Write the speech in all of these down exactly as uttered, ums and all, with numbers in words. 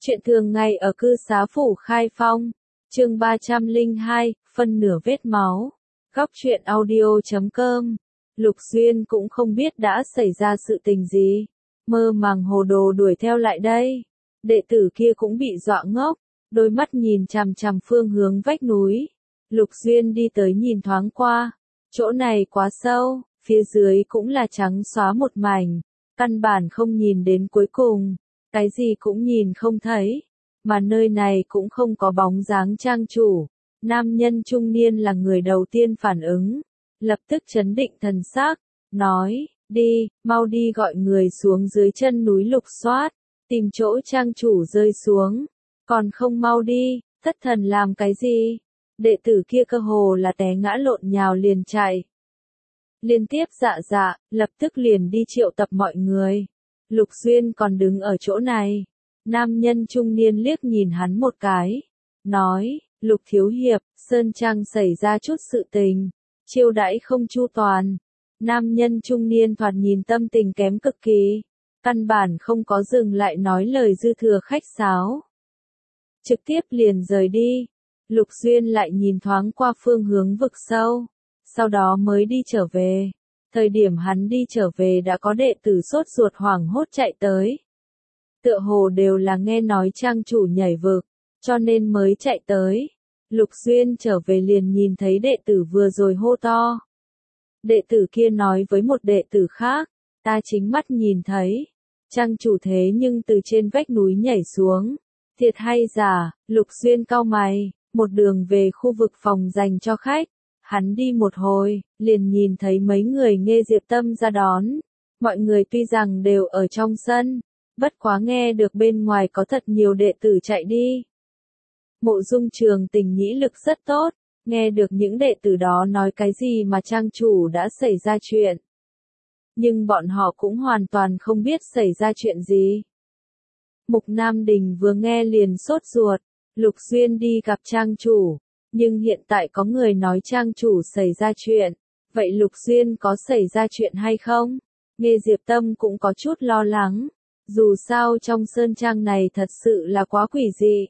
Chuyện thường ngày ở cư xá phủ Khai Phong, chương ba trăm lẻ hai, phân nửa vết máu. Góc truyện audio chấm com. Lục Duyên cũng không biết đã xảy ra sự tình gì, mơ màng hồ đồ đuổi theo lại đây. Đệ tử kia cũng bị dọa ngốc, đôi mắt nhìn chằm chằm phương hướng vách núi. Lục Duyên đi tới nhìn thoáng qua, chỗ này quá sâu, phía dưới cũng là trắng xóa một mảnh, căn bản không nhìn đến cuối cùng. Cái gì cũng nhìn không thấy, mà nơi này cũng không có bóng dáng trang chủ. Nam nhân trung niên là người đầu tiên phản ứng, lập tức trấn định thần sắc, nói, đi, mau đi gọi người xuống dưới chân núi lục soát, tìm chỗ trang chủ rơi xuống, còn không mau đi, thất thần làm cái gì? Đệ tử kia cơ hồ là té ngã lộn nhào liền chạy. Liên tiếp dạ dạ, lập tức liền đi triệu tập mọi người. Lục Duyên còn đứng ở chỗ này. Nam nhân trung niên liếc nhìn hắn một cái. Nói, Lục Thiếu Hiệp, Sơn Trang xảy ra chút sự tình. Chiêu đãi không chu toàn. Nam nhân trung niên thoạt nhìn tâm tình kém cực kỳ. Căn bản không có dừng lại nói lời dư thừa khách sáo. Trực tiếp liền rời đi. Lục Duyên lại nhìn thoáng qua phương hướng vực sâu. Sau đó mới đi trở về. Thời điểm hắn đi trở về đã có đệ tử sốt ruột hoảng hốt chạy tới. Tựa hồ đều là nghe nói trang chủ nhảy vực, cho nên mới chạy tới. Lục Duyên trở về liền nhìn thấy đệ tử vừa rồi hô to. Đệ tử kia nói với một đệ tử khác, ta chính mắt nhìn thấy. Trang chủ thế nhưng từ trên vách núi nhảy xuống. Thiệt hay giả, Lục Duyên cau mày, một đường về khu vực phòng dành cho khách. Hắn đi một hồi, liền nhìn thấy mấy người Nghê Diệp Tâm ra đón. Mọi người tuy rằng đều ở trong sân, bất quá nghe được bên ngoài có thật nhiều đệ tử chạy đi. Mộ Dung Trường Tình nhĩ lực rất tốt, nghe được những đệ tử đó nói cái gì mà trang chủ đã xảy ra chuyện. Nhưng bọn họ cũng hoàn toàn không biết xảy ra chuyện gì. Mục Nam Đình vừa nghe liền sốt ruột, Lục Duyên đi gặp trang chủ. Nhưng hiện tại có người nói trang chủ xảy ra chuyện, vậy Lục Duyên có xảy ra chuyện hay không? Nghê Diệp Tâm cũng có chút lo lắng, dù sao trong sơn trang này thật sự là quá quỷ dị.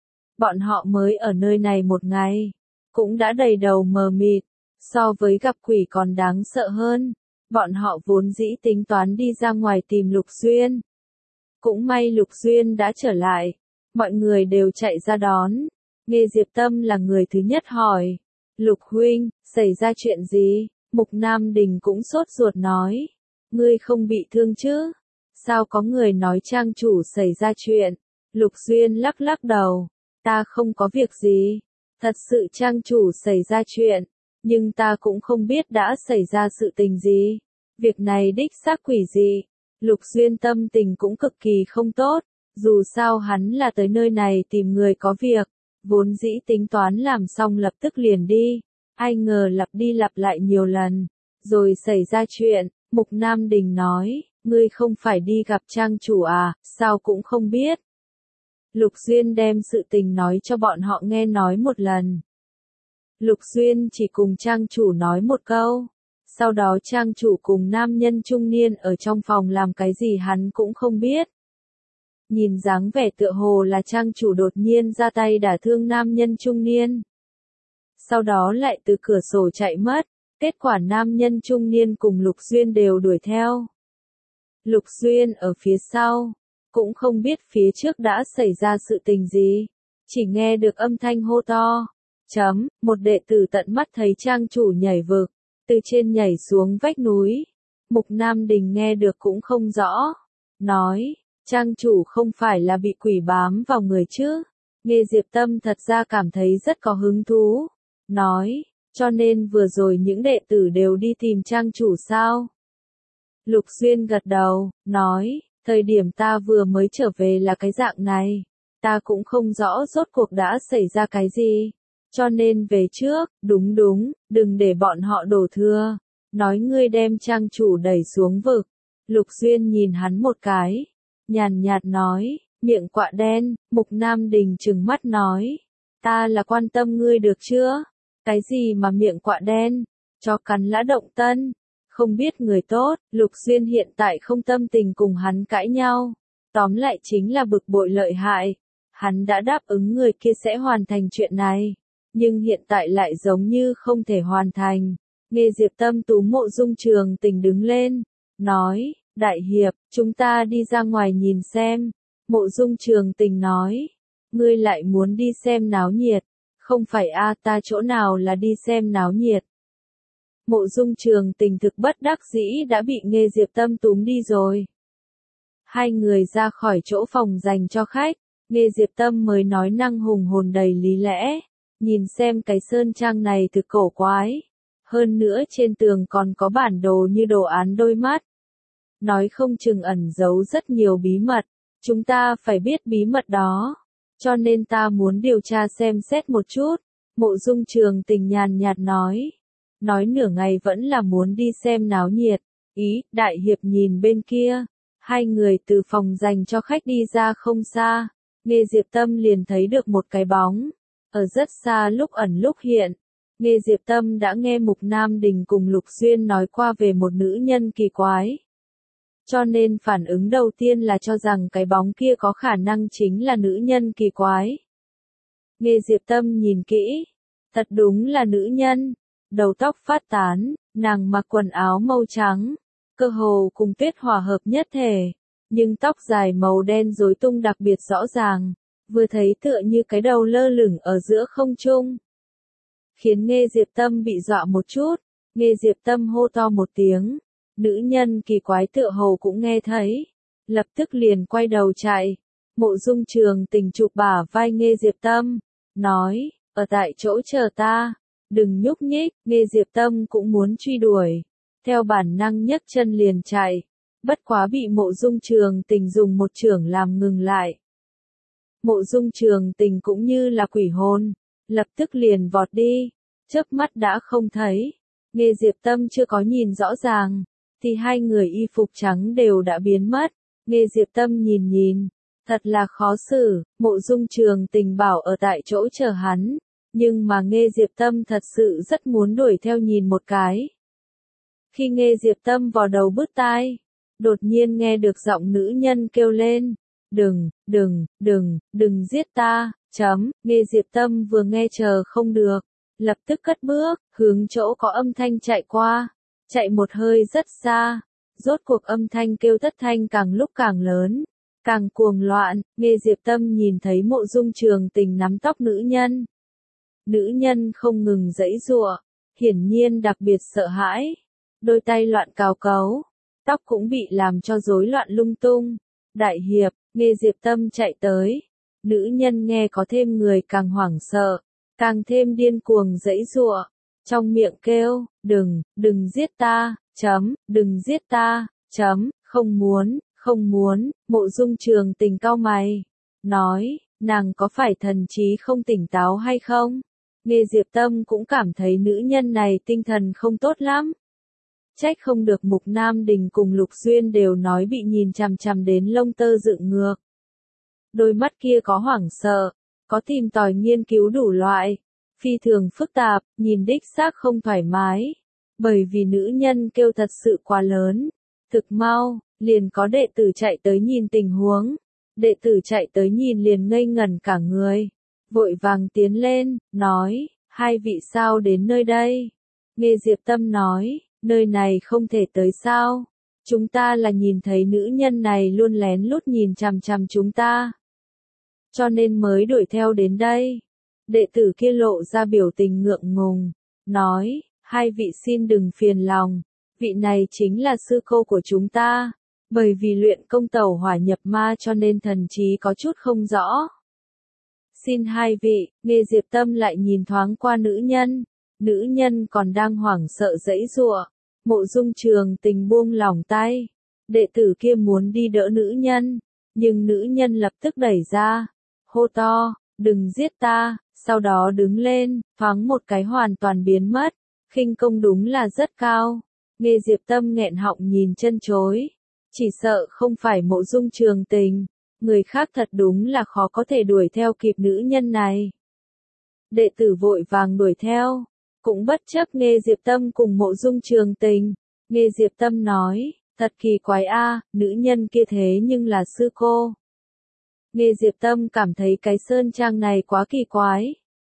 Bọn họ mới ở nơi này một ngày, cũng đã đầy đầu mờ mịt, so với gặp quỷ còn đáng sợ hơn. Bọn họ vốn dĩ tính toán đi ra ngoài tìm Lục Duyên. Cũng may Lục Duyên đã trở lại, mọi người đều chạy ra đón. Nghê Diệp Tâm là người thứ nhất hỏi, Lục huynh, xảy ra chuyện gì? Mục Nam Đình cũng sốt ruột nói, ngươi không bị thương chứ? Sao có người nói trang chủ xảy ra chuyện? Lục Duyên lắc lắc đầu, ta không có việc gì, thật sự trang chủ xảy ra chuyện, nhưng ta cũng không biết đã xảy ra sự tình gì. Việc này đích xác quỷ dị. Lục Duyên tâm tình cũng cực kỳ không tốt, dù sao hắn là tới nơi này tìm người có việc. Vốn dĩ tính toán làm xong lập tức liền đi, ai ngờ lặp đi lặp lại nhiều lần, rồi xảy ra chuyện. Mục Nam Đình nói, ngươi không phải đi gặp trang chủ à, sao cũng không biết. Lục Duyên đem sự tình nói cho bọn họ nghe nói một lần. Lục Duyên chỉ cùng trang chủ nói một câu, sau đó trang chủ cùng nam nhân trung niên ở trong phòng làm cái gì hắn cũng không biết. Nhìn dáng vẻ tựa hồ là trang chủ đột nhiên ra tay đả thương nam nhân trung niên. Sau đó lại từ cửa sổ chạy mất, kết quả nam nhân trung niên cùng Lục Duyên đều đuổi theo. Lục Duyên ở phía sau, cũng không biết phía trước đã xảy ra sự tình gì, chỉ nghe được âm thanh hô to. Chấm, một đệ tử tận mắt thấy trang chủ nhảy vực, từ trên nhảy xuống vách núi. Mục Nam Đình nghe được cũng không rõ, nói. Trang chủ không phải là bị quỷ bám vào người chứ? Nghê Diệp Tâm thật ra cảm thấy rất có hứng thú. Nói, cho nên vừa rồi những đệ tử đều đi tìm trang chủ sao? Lục Duyên gật đầu, nói, thời điểm ta vừa mới trở về là cái dạng này. Ta cũng không rõ rốt cuộc đã xảy ra cái gì. Cho nên về trước, đúng đúng, đừng để bọn họ đổ thừa. Nói ngươi đem trang chủ đẩy xuống vực. Lục Duyên nhìn hắn một cái. Nhàn nhạt nói, miệng quạ đen. Mục Nam Đình trừng mắt nói, ta là quan tâm ngươi được chưa? Cái gì mà miệng quạ đen? Cho cắn lã động tân. Không biết người tốt. Lục Duyên hiện tại không tâm tình cùng hắn cãi nhau. Tóm lại chính là bực bội lợi hại. Hắn đã đáp ứng người kia sẽ hoàn thành chuyện này, nhưng hiện tại lại giống như không thể hoàn thành. Nghe Diệp Tâm túm Mộ Dung Trường Tình đứng lên, nói, đại hiệp, chúng ta đi ra ngoài nhìn xem. Mộ Dung Trường Tình nói, ngươi lại muốn đi xem náo nhiệt, không phải a ta chỗ nào là đi xem náo nhiệt. Mộ Dung Trường Tình thực bất đắc dĩ đã bị Nghe Diệp Tâm túm đi rồi. Hai người ra khỏi chỗ phòng dành cho khách, Nghe Diệp Tâm mới nói năng hùng hồn đầy lý lẽ, nhìn xem cái sơn trang này thực cổ quái. Hơn nữa trên tường còn có bản đồ như đồ án đôi mắt. Nói không chừng ẩn giấu rất nhiều bí mật, chúng ta phải biết bí mật đó. Cho nên ta muốn điều tra xem xét một chút. Mộ Dung Trường Tình nhàn nhạt nói. Nói nửa ngày vẫn là muốn đi xem náo nhiệt. Ý, đại hiệp nhìn bên kia. Hai người từ phòng dành cho khách đi ra không xa. Nghe Diệp Tâm liền thấy được một cái bóng. Ở rất xa lúc ẩn lúc hiện. Nghe Diệp Tâm đã nghe Mục Nam Đình cùng Lục Xuyên nói qua về một nữ nhân kỳ quái. Cho nên phản ứng đầu tiên là cho rằng cái bóng kia có khả năng chính là nữ nhân kỳ quái. Nghe Diệp Tâm nhìn kỹ. Thật đúng là nữ nhân. Đầu tóc phát tán, nàng mặc quần áo màu trắng. Cơ hồ cùng tuyết hòa hợp nhất thể. Nhưng tóc dài màu đen rối tung đặc biệt rõ ràng. Vừa thấy tựa như cái đầu lơ lửng ở giữa không trung. Khiến Nghe Diệp Tâm bị dọa một chút. Nghe Diệp Tâm hô to một tiếng. Nữ nhân kỳ quái tựa hồ cũng nghe thấy. Lập tức liền quay đầu chạy. Mộ Dung Trường Tình chụp bả vai Nghe Diệp Tâm. Nói, ở tại chỗ chờ ta. Đừng nhúc nhích. Nghe Diệp Tâm cũng muốn truy đuổi. Theo bản năng nhấc chân liền chạy. Bất quá bị Mộ Dung Trường Tình dùng một chưởng làm ngừng lại. Mộ Dung Trường Tình cũng như là quỷ hồn. Lập tức liền vọt đi. Chớp mắt đã không thấy. Nghe Diệp Tâm chưa có nhìn rõ ràng. Thì hai người y phục trắng đều đã biến mất. Nghe Diệp Tâm nhìn nhìn. Thật là khó xử. Mộ Dung Trường Tình bảo ở tại chỗ chờ hắn. Nhưng mà Nghe Diệp Tâm thật sự rất muốn đuổi theo nhìn một cái. Khi Nghe Diệp Tâm vò đầu bứt tai. Đột nhiên nghe được giọng nữ nhân kêu lên. Đừng, đừng, đừng, đừng giết ta. Chấm, Nghe Diệp Tâm vừa nghe chờ không được. Lập tức cất bước, hướng chỗ có âm thanh chạy qua. Chạy một hơi rất xa. Rốt cuộc âm thanh kêu thất thanh càng lúc càng lớn. Càng cuồng loạn, Nghe Diệp Tâm nhìn thấy Mộ Dung Trường Tình nắm tóc nữ nhân. Nữ nhân không ngừng giãy giụa, hiển nhiên đặc biệt sợ hãi. Đôi tay loạn cào cấu, tóc cũng bị làm cho rối loạn lung tung. Đại hiệp, Nghe Diệp Tâm chạy tới. Nữ nhân nghe có thêm người càng hoảng sợ, càng thêm điên cuồng giãy giụa. Trong miệng kêu, đừng, đừng giết ta, chấm, đừng giết ta, chấm, không muốn, không muốn. Mộ Dung Trường Tình cau mày. Nói, nàng có phải thần trí không tỉnh táo hay không? Nghe Diệp Tâm cũng cảm thấy nữ nhân này tinh thần không tốt lắm. Trách không được Mục Nam Đình cùng Lục Xuyên đều nói bị nhìn chằm chằm đến lông tơ dựng ngược. Đôi mắt kia có hoảng sợ, có tìm tòi nghiên cứu đủ loại, phi thường phức tạp, nhìn đích xác không thoải mái. Bởi vì nữ nhân kêu thật sự quá lớn. Thực mau, liền có đệ tử chạy tới nhìn tình huống. Đệ tử chạy tới nhìn liền ngây ngẩn cả người. Vội vàng tiến lên, nói, hai vị sao đến nơi đây? Nghe Diệp Tâm nói, nơi này không thể tới sao? Chúng ta là nhìn thấy nữ nhân này luôn lén lút nhìn chằm chằm chúng ta. Cho nên mới đuổi theo đến đây. Đệ tử kia lộ ra biểu tình ngượng ngùng, nói, hai vị xin đừng phiền lòng, vị này chính là sư cô của chúng ta. Bởi vì luyện công tẩu hỏa nhập ma cho nên thần trí có chút không rõ. Xin hai vị, Nghe Diệp Tâm lại nhìn thoáng qua nữ nhân. Nữ nhân còn đang hoảng sợ giãy giụa. Mộ Dung Trường Tình buông lỏng tay. Đệ tử kia muốn đi đỡ nữ nhân. Nhưng nữ nhân lập tức đẩy ra. Hô to, đừng giết ta. Sau đó đứng lên, thoáng một cái hoàn toàn biến mất. Khinh công đúng là rất cao. Nghe Diệp Tâm nghẹn họng nhìn chân chối. Chỉ sợ không phải Mộ Dung Trường Tình. Người khác thật đúng là khó có thể đuổi theo kịp nữ nhân này. Đệ tử vội vàng đuổi theo. Cũng bất chấp Nghe Diệp Tâm cùng Mộ Dung Trường Tình. Nghe Diệp Tâm nói, Thật kỳ quái a, nữ nhân kia thế nhưng là sư cô. Nghe Diệp Tâm cảm thấy cái sơn trang này quá kỳ quái.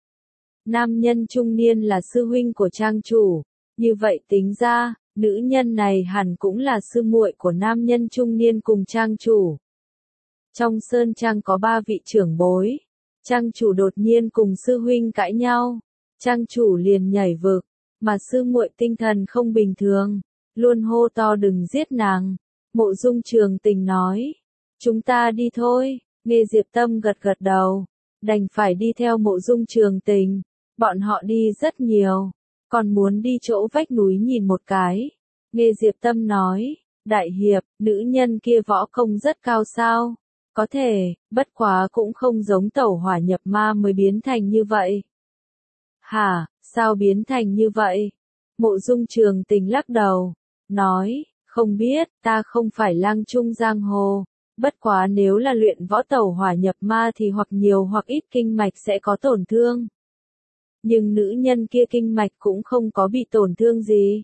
Nam nhân trung niên là sư huynh của trang chủ, như vậy tính ra, nữ nhân này hẳn cũng là sư muội của nam nhân trung niên cùng trang chủ. Trong sơn trang có ba vị trưởng bối, trang chủ đột nhiên cùng sư huynh cãi nhau, trang chủ liền nhảy vực, mà sư muội tinh thần không bình thường, luôn hô to đừng giết nàng. Mộ Dung Trường Tình nói, chúng ta đi thôi. Nghe Diệp Tâm gật gật đầu, đành phải đi theo Mộ Dung Trường Tình. Bọn họ đi rất nhiều, còn muốn đi chỗ vách núi nhìn một cái. Nghe Diệp Tâm nói, đại hiệp, nữ nhân kia võ công rất cao sao? Có thể, bất quá cũng không giống tẩu hỏa nhập ma mới biến thành như vậy. Hả, sao biến thành như vậy? Mộ Dung Trường Tình lắc đầu, nói, không biết, ta không phải lang trung giang hồ. Bất quá nếu là luyện võ tẩu hỏa nhập ma thì hoặc nhiều hoặc ít kinh mạch sẽ có tổn thương. Nhưng nữ nhân kia kinh mạch cũng không có bị tổn thương gì.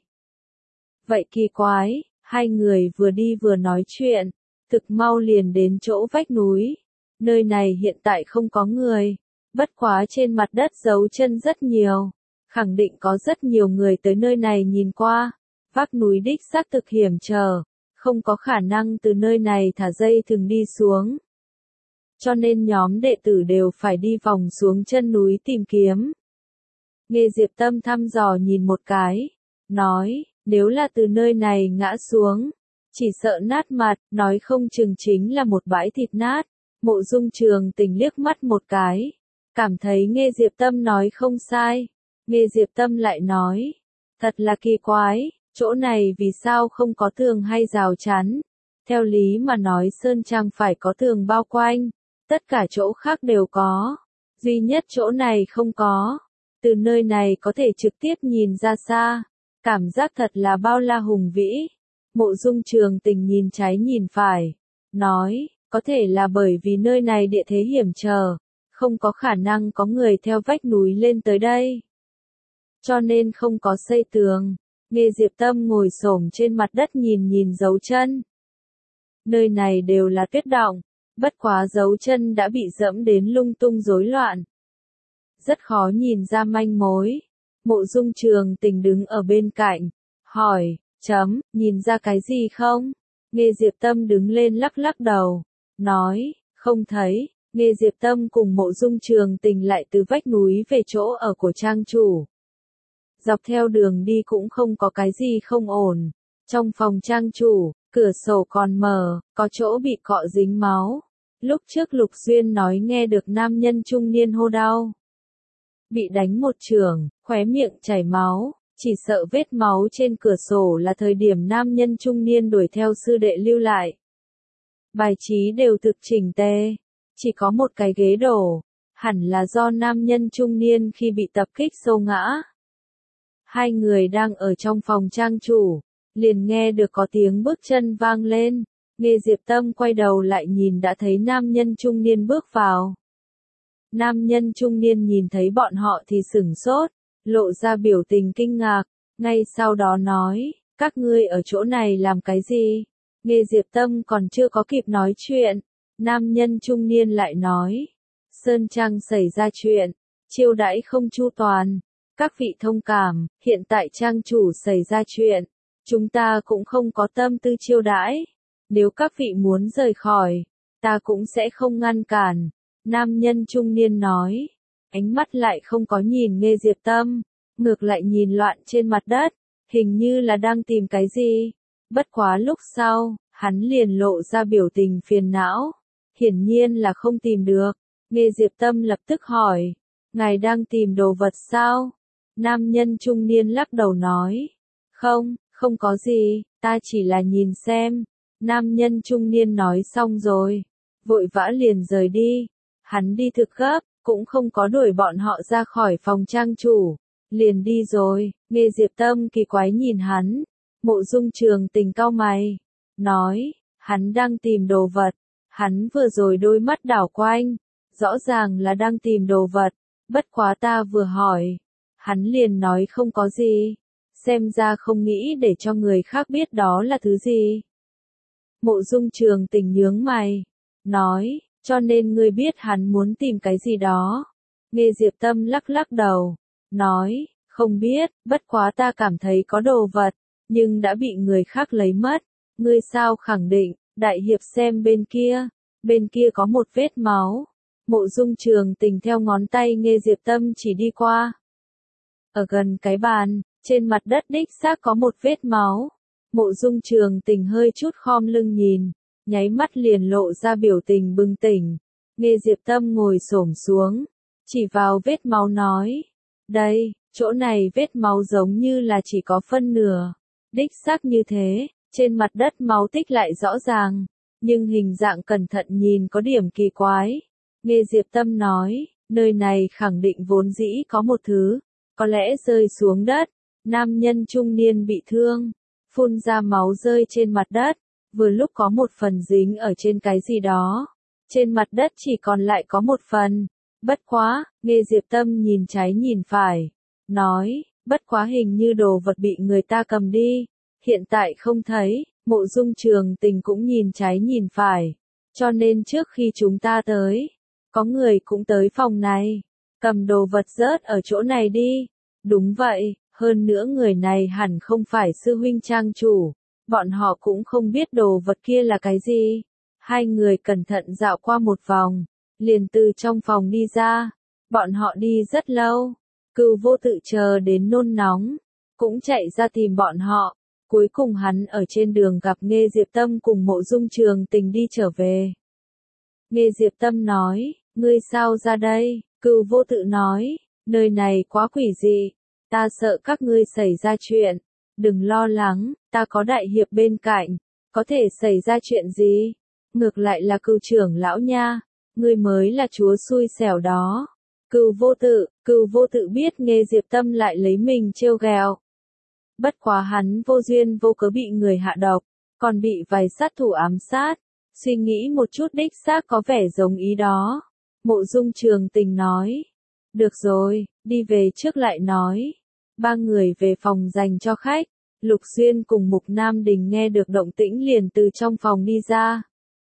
Vậy kỳ quái, hai người vừa đi vừa nói chuyện, thực mau liền đến chỗ vách núi. Nơi này hiện tại không có người, bất quá trên mặt đất dấu chân rất nhiều, khẳng định có rất nhiều người tới nơi này nhìn qua. Vách núi đích xác thực hiểm trở, không có khả năng từ nơi này thả dây thừng đi xuống. Cho nên nhóm đệ tử đều phải đi vòng xuống chân núi tìm kiếm. Nghe Diệp Tâm thăm dò nhìn một cái, nói, nếu là từ nơi này ngã xuống, chỉ sợ nát mặt, nói không chừng chính là một bãi thịt nát. Mộ Dung Trường Tình liếc mắt một cái, cảm thấy nghe Diệp Tâm nói không sai. Nghe Diệp Tâm lại nói, thật là kỳ quái, chỗ này vì sao không có tường hay rào chắn? Theo lý mà nói sơn trang phải có tường bao quanh, tất cả chỗ khác đều có, duy nhất chỗ này không có. Từ nơi này có thể trực tiếp nhìn ra xa, cảm giác thật là bao la hùng vĩ. Mộ Dung Trường Tình nhìn trái nhìn phải, nói, có thể là bởi vì nơi này địa thế hiểm trở, không có khả năng có người theo vách núi lên tới đây. Cho nên không có xây tường. Nghe Diệp Tâm ngồi xổm trên mặt đất nhìn nhìn dấu chân. Nơi này đều là tuyết động, bất quá dấu chân đã bị dẫm đến lung tung rối loạn. Rất khó nhìn ra manh mối. Mộ Dung Trường Tình đứng ở bên cạnh, hỏi, chấm, nhìn ra cái gì không? Nghe Diệp Tâm đứng lên lắc lắc đầu, nói, không thấy. Nghe Diệp Tâm cùng Mộ Dung Trường Tình lại từ vách núi về chỗ ở của trang chủ. Dọc theo đường đi cũng không có cái gì không ổn. Trong phòng trang chủ, cửa sổ còn mở, có chỗ bị cọ dính máu. Lúc trước Lục Duyên nói nghe được nam nhân trung niên hô đau. Bị đánh một chưởng, khóe miệng chảy máu, chỉ sợ vết máu trên cửa sổ là thời điểm nam nhân trung niên đuổi theo sư đệ lưu lại. Bài trí đều thực chỉnh tề, chỉ có một cái ghế đổ, hẳn là do nam nhân trung niên khi bị tập kích xô ngã. Hai người đang ở trong phòng trang chủ, liền nghe được có tiếng bước chân vang lên. Nghe Diệp Tâm quay đầu lại nhìn đã thấy nam nhân trung niên bước vào. Nam nhân trung niên nhìn thấy bọn họ thì sửng sốt, lộ ra biểu tình kinh ngạc, ngay sau đó nói, các ngươi ở chỗ này làm cái gì? Nghe Diệp Tâm còn chưa có kịp nói chuyện, nam nhân trung niên lại nói, Sơn Trang xảy ra chuyện, chiêu đãi không chu toàn. Các vị thông cảm, hiện tại trang chủ xảy ra chuyện, chúng ta cũng không có tâm tư chiêu đãi. Nếu các vị muốn rời khỏi, ta cũng sẽ không ngăn cản. Nam nhân trung niên nói, ánh mắt lại không có nhìn Nghe Diệp Tâm, ngược lại nhìn loạn trên mặt đất, hình như là đang tìm cái gì. Bất quá lúc sau, hắn liền lộ ra biểu tình phiền não, hiển nhiên là không tìm được. Nghe Diệp Tâm lập tức hỏi, ngài đang tìm đồ vật sao? Nam nhân trung niên lắc đầu nói, không, không có gì, ta chỉ là nhìn xem. Nam nhân trung niên nói xong rồi, vội vã liền rời đi. Hắn đi thực gấp, cũng không có đuổi bọn họ ra khỏi phòng trang chủ, liền đi rồi. Nghe Diệp Tâm kỳ quái nhìn hắn, Mộ Dung Trường Tình cau mày, nói, hắn đang tìm đồ vật. Hắn vừa rồi đôi mắt đảo quanh, rõ ràng là đang tìm đồ vật, bất quá ta vừa hỏi, hắn liền nói không có gì, xem ra không nghĩ để cho người khác biết đó là thứ gì. Mộ Dung Trường Tình nhướng mày, nói, cho nên ngươi biết hắn muốn tìm cái gì đó. Nghe Diệp Tâm lắc lắc đầu, nói, không biết, bất quá ta cảm thấy có đồ vật, nhưng đã bị người khác lấy mất. Ngươi sao khẳng định? Đại hiệp xem bên kia, bên kia có một vết máu. Mộ Dung Trường Tình theo ngón tay Nghe Diệp Tâm chỉ đi qua. Ở gần cái bàn, trên mặt đất đích xác có một vết máu. Mộ Dung Trường Tình hơi chút khom lưng nhìn, nháy mắt liền lộ ra biểu tình bừng tỉnh. Nghe Diệp Tâm ngồi xổm xuống, chỉ vào vết máu nói, đây, chỗ này vết máu giống như là chỉ có phân nửa. Đích xác như thế, trên mặt đất máu tích lại rõ ràng, nhưng hình dạng cẩn thận nhìn có điểm kỳ quái. Nghe Diệp Tâm nói, nơi này khẳng định vốn dĩ có một thứ, có lẽ rơi xuống đất. Nam nhân trung niên bị thương, phun ra máu rơi trên mặt đất, vừa lúc có một phần dính ở trên cái gì đó. Trên mặt đất chỉ còn lại có một phần. Bất quá, Nghe Diệp Tâm nhìn trái nhìn phải, nói, bất quá hình như đồ vật bị người ta cầm đi, hiện tại không thấy. Mộ Dung Trường Tình cũng nhìn trái nhìn phải, cho nên trước khi chúng ta tới, có người cũng tới phòng này, cầm đồ vật rớt ở chỗ này đi. Đúng vậy, hơn nữa người này hẳn không phải sư huynh trang chủ, bọn họ cũng không biết đồ vật kia là cái gì. Hai người cẩn thận dạo qua một vòng, liền từ trong phòng đi ra. Bọn họ đi rất lâu, Cửu Vô Tự chờ đến nôn nóng, cũng chạy ra tìm bọn họ. Cuối cùng hắn ở trên đường gặp Nghe Diệp Tâm cùng Mộ Dung Trường Tình đi trở về. Nghe Diệp Tâm nói, ngươi sao ra đây? Cửu Vô Tự nói, nơi này quá quỷ dị, ta sợ các ngươi xảy ra chuyện. Đừng lo lắng, ta có đại hiệp bên cạnh, có thể xảy ra chuyện gì? Ngược lại là Cửu trưởng lão nha, ngươi mới là chúa xui xẻo đó. Cửu Vô Tự, Cửu Vô Tự biết Nghe Diệp Tâm lại lấy mình trêu ghẹo. Bất quá hắn vô duyên vô cớ bị người hạ độc, còn bị vài sát thủ ám sát, suy nghĩ một chút đích xác có vẻ giống ý đó. Mộ Dung Trường Tình nói, được rồi, đi về trước lại nói. Ba người về phòng dành cho khách, Lục Xuyên cùng Mục Nam Đình nghe được động tĩnh liền từ trong phòng đi ra.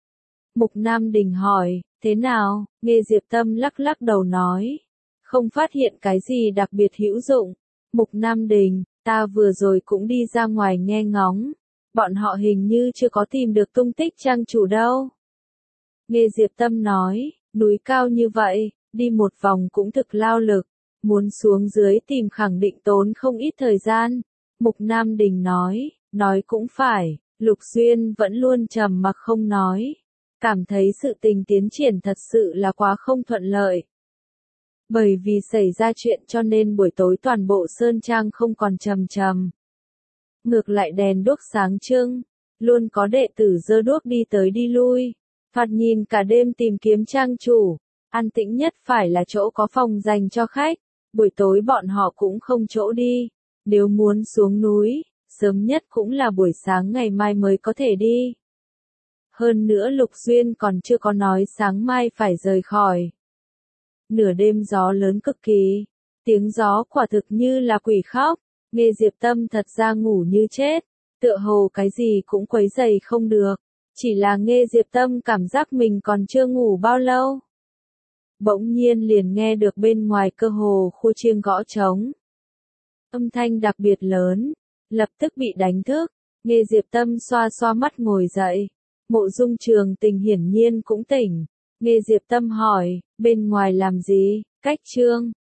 Mục Nam Đình hỏi, thế nào? Nghe Diệp Tâm lắc lắc đầu nói, không phát hiện cái gì đặc biệt hữu dụng. Mục Nam Đình, ta vừa rồi cũng đi ra ngoài nghe ngóng, bọn họ hình như chưa có tìm được tung tích trang chủ đâu. Nghe Diệp Tâm nói, núi cao như vậy, đi một vòng cũng thực lao lực, muốn xuống dưới tìm khẳng định tốn không ít thời gian. Mục Nam Đình nói, nói cũng phải. Lục Xuyên vẫn luôn trầm mặc không nói, cảm thấy sự tình tiến triển thật sự là quá không thuận lợi. Bởi vì xảy ra chuyện cho nên buổi tối toàn bộ sơn trang không còn trầm trầm. Ngược lại đèn đuốc sáng trưng, luôn có đệ tử giơ đuốc đi tới đi lui, thoạt nhìn cả đêm tìm kiếm trang chủ. An tĩnh nhất phải là chỗ có phòng dành cho khách, buổi tối bọn họ cũng không chỗ đi, nếu muốn xuống núi, sớm nhất cũng là buổi sáng ngày mai mới có thể đi. Hơn nữa Lục Duyên còn chưa có nói sáng mai phải rời khỏi. Nửa đêm gió lớn cực kỳ, tiếng gió quả thực như là quỷ khóc. Nghe Diệp Tâm thật ra ngủ như chết, tựa hồ cái gì cũng quấy rầy không được, chỉ là Nghe Diệp Tâm cảm giác mình còn chưa ngủ bao lâu. Bỗng nhiên liền nghe được bên ngoài cơ hồ khu chiêng gõ trống. Âm thanh đặc biệt lớn, lập tức bị đánh thức. Nghe Diệp Tâm xoa xoa mắt ngồi dậy. Mộ Dung Trường Tình hiển nhiên cũng tỉnh. Nghe Diệp Tâm hỏi, bên ngoài làm gì? Cách trương,